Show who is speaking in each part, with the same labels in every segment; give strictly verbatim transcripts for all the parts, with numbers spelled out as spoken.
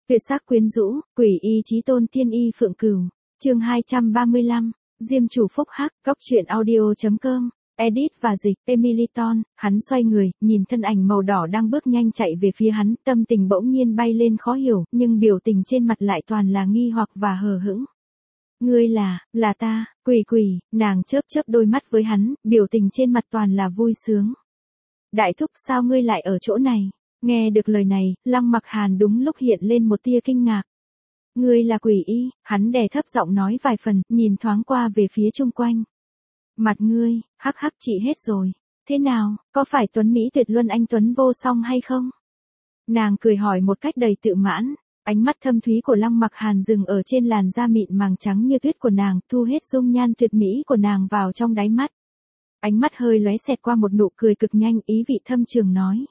Speaker 1: Tuyệt sắc quyến rũ, quỷ y chí tôn tiên y Phượng Cửu. Chương hai trăm ba mươi lăm, Diêm chủ phúc hắc, góc truyện audio chấm com. Edit và dịch, Emily Ton, hắn xoay người, nhìn thân ảnh màu đỏ đang bước nhanh chạy về phía hắn, tâm tình bỗng nhiên bay lên khó hiểu, nhưng biểu tình trên mặt lại toàn là nghi hoặc và hờ hững. Ngươi là, là ta, quỷ quỷ, nàng chớp chớp đôi mắt với hắn, biểu tình trên mặt toàn là vui sướng. Đại thúc sao ngươi lại ở chỗ này? Nghe được lời này, Lăng Mặc Hàn đúng lúc hiện lên một tia kinh ngạc. Ngươi là quỷ y, hắn đè thấp giọng nói vài phần, nhìn thoáng qua về phía chung quanh. Mặt ngươi, hắc hắc chị hết rồi. Thế nào, có phải Tuấn Mỹ tuyệt luân anh Tuấn vô song hay không? Nàng cười hỏi một cách đầy tự mãn, ánh mắt thâm thúy của Lăng Mặc Hàn dừng ở trên làn da mịn màng trắng như tuyết của nàng, thu hết dung nhan tuyệt mỹ của nàng vào trong đáy mắt. Ánh mắt hơi lóe xẹt qua một nụ cười cực nhanh, ý vị thâm trường nói.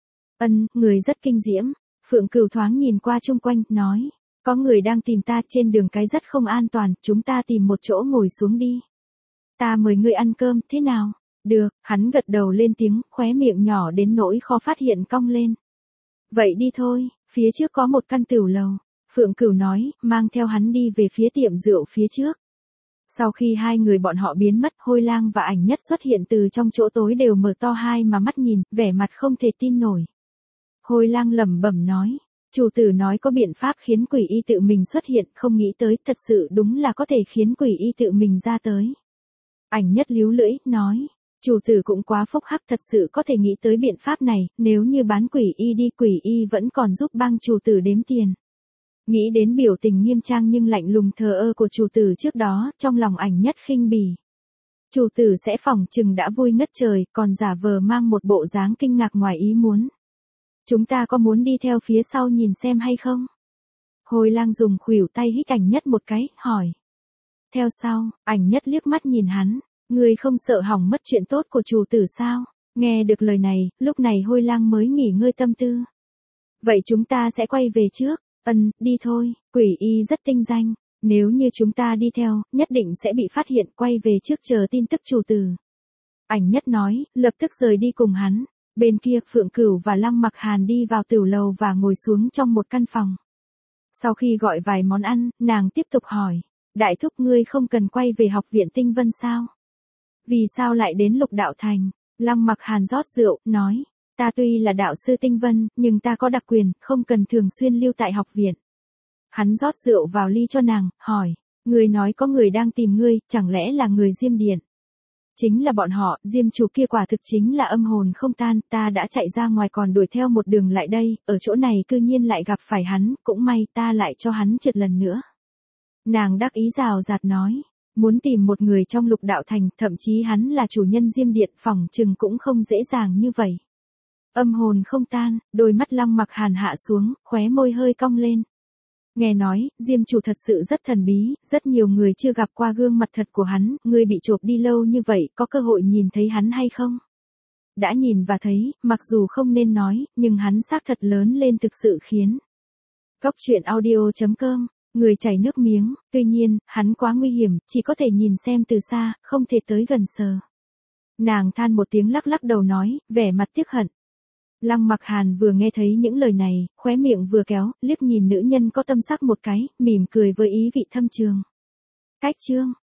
Speaker 1: Ân, người rất kinh diễm. Phượng Cửu thoáng nhìn qua chung quanh, nói. Có người đang tìm ta trên đường cái rất không an toàn, chúng ta tìm một chỗ ngồi xuống đi. Ta mời ngươi ăn cơm, thế nào? Được, hắn gật đầu lên tiếng, khóe miệng nhỏ đến nỗi khó phát hiện cong lên. Vậy đi thôi, phía trước có một căn tửu lầu. Phượng Cửu nói, mang theo hắn đi về phía tiệm rượu phía trước. Sau khi hai người bọn họ biến mất, Hôi Lang và Ảnh Nhất xuất hiện từ trong chỗ tối đều mở to hai mà mắt nhìn, vẻ mặt không thể tin nổi. Hôi Lang lẩm bẩm nói, chủ tử nói có biện pháp khiến quỷ y tự mình xuất hiện, không nghĩ tới, thật sự đúng là có thể khiến quỷ y tự mình ra tới. Ảnh Nhất líu lưỡi, nói, chủ tử cũng quá phúc hắc, thật sự có thể nghĩ tới biện pháp này, nếu như bán quỷ y đi, quỷ y vẫn còn giúp bang chủ tử đếm tiền. Nghĩ đến biểu tình nghiêm trang nhưng lạnh lùng thờ ơ của chủ tử trước đó, trong lòng Ảnh Nhất khinh bỉ. Chủ tử sẽ phỏng chừng đã vui ngất trời, còn giả vờ mang một bộ dáng kinh ngạc ngoài ý muốn. Chúng ta có muốn đi theo phía sau nhìn xem hay không? Hôi Lang dùng khuỷu tay hít Ảnh Nhất một cái, hỏi. Theo sau, Ảnh Nhất liếc mắt nhìn hắn, ngươi không sợ hỏng mất chuyện tốt của chủ tử sao? Nghe được lời này, lúc này Hôi Lang mới nghỉ ngơi tâm tư. Vậy chúng ta sẽ quay về trước. Ân, đi thôi, quỷ y rất tinh danh, nếu như chúng ta đi theo, nhất định sẽ bị phát hiện, quay về trước chờ tin tức chủ tử. Ảnh Nhất nói, lập tức rời đi cùng hắn. Bên kia, Phượng Cửu và Lăng Mặc Hàn đi vào tửu lầu và ngồi xuống trong một căn phòng. Sau khi gọi vài món ăn, nàng tiếp tục hỏi, đại thúc ngươi không cần quay về học viện Tinh Vân sao? Vì sao lại đến Lục Đạo Thành? Lăng Mặc Hàn rót rượu, nói. Ta tuy là đạo sư Tinh Vân, nhưng ta có đặc quyền, không cần thường xuyên lưu tại học viện. Hắn rót rượu vào ly cho nàng, hỏi, người nói có người đang tìm ngươi, chẳng lẽ là người Diêm Điện? Chính là bọn họ, Diêm chủ kia quả thực chính là âm hồn không tan, ta đã chạy ra ngoài còn đuổi theo một đường lại đây, ở chỗ này cư nhiên lại gặp phải hắn, cũng may ta lại cho hắn trượt lần nữa. Nàng đắc ý rào rạt nói, muốn tìm một người trong Lục Đạo Thành, thậm chí hắn là chủ nhân Diêm Điện, phỏng chừng cũng không dễ dàng như vậy. Âm hồn không tan, đôi mắt Lăng Mặc Hàn hạ xuống, khóe môi hơi cong lên. Nghe nói, Diêm chủ thật sự rất thần bí, rất nhiều người chưa gặp qua gương mặt thật của hắn, ngươi bị chộp đi lâu như vậy, có cơ hội nhìn thấy hắn hay không? Đã nhìn và thấy, mặc dù không nên nói, nhưng hắn xác thật lớn lên thực sự khiến. Góc truyện audio chấm com, người chảy nước miếng, tuy nhiên, hắn quá nguy hiểm, chỉ có thể nhìn xem từ xa, không thể tới gần sờ. Nàng than một tiếng lắc lắc đầu nói, vẻ mặt tiếc hận. Lăng Mặc Hàn vừa nghe thấy những lời này, khóe miệng vừa kéo, liếc nhìn nữ nhân có tâm sắc một cái, mỉm cười với ý vị thâm trường. Cách chương